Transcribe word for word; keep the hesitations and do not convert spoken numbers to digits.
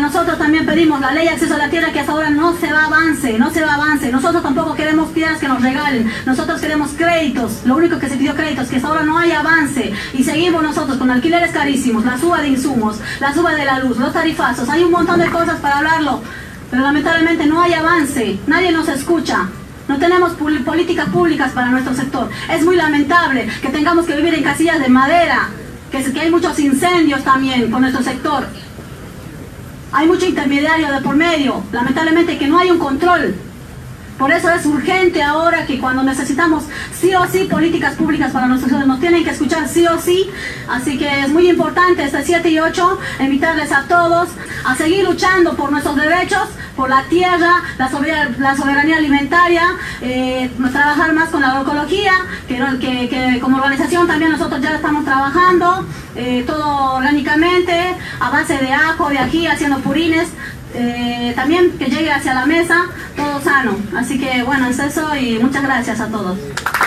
nosotros también pedimos la ley de acceso a la tierra, que hasta ahora no se va a avance, no se va a avance. Nosotros tampoco queremos tierras que nos regalen, nosotros queremos créditos. Lo único que se pidió créditos, que hasta ahora no hay avance. Y seguimos nosotros con alquileres carísimos, la suba de insumos, la suba de la luz, los tarifazos. Hay un montón de cosas para hablarlo, pero lamentablemente no hay avance, nadie nos escucha. No tenemos políticas públicas para nuestro sector. Es muy lamentable que tengamos que vivir en casillas de madera, que, que hay muchos incendios también con nuestro sector. Hay mucho intermediario de por medio, lamentablemente que no hay un control. Por eso es urgente ahora que cuando necesitamos sí o sí políticas públicas para nuestros ciudadanos, nos tienen que escuchar sí o sí. Así que es muy importante este siete y ocho, invitarles a todos a seguir luchando por nuestros derechos, por la tierra, la soberanía, la soberanía alimentaria, eh, trabajar más con la agroecología, que, que, que como organización también nosotros ya estamos trabajando, eh, todo orgánicamente, a base de ajo, de ají, haciendo purines. Eh, también que llegue hacia la mesa todo sano. Así que bueno, es eso y muchas gracias a todos.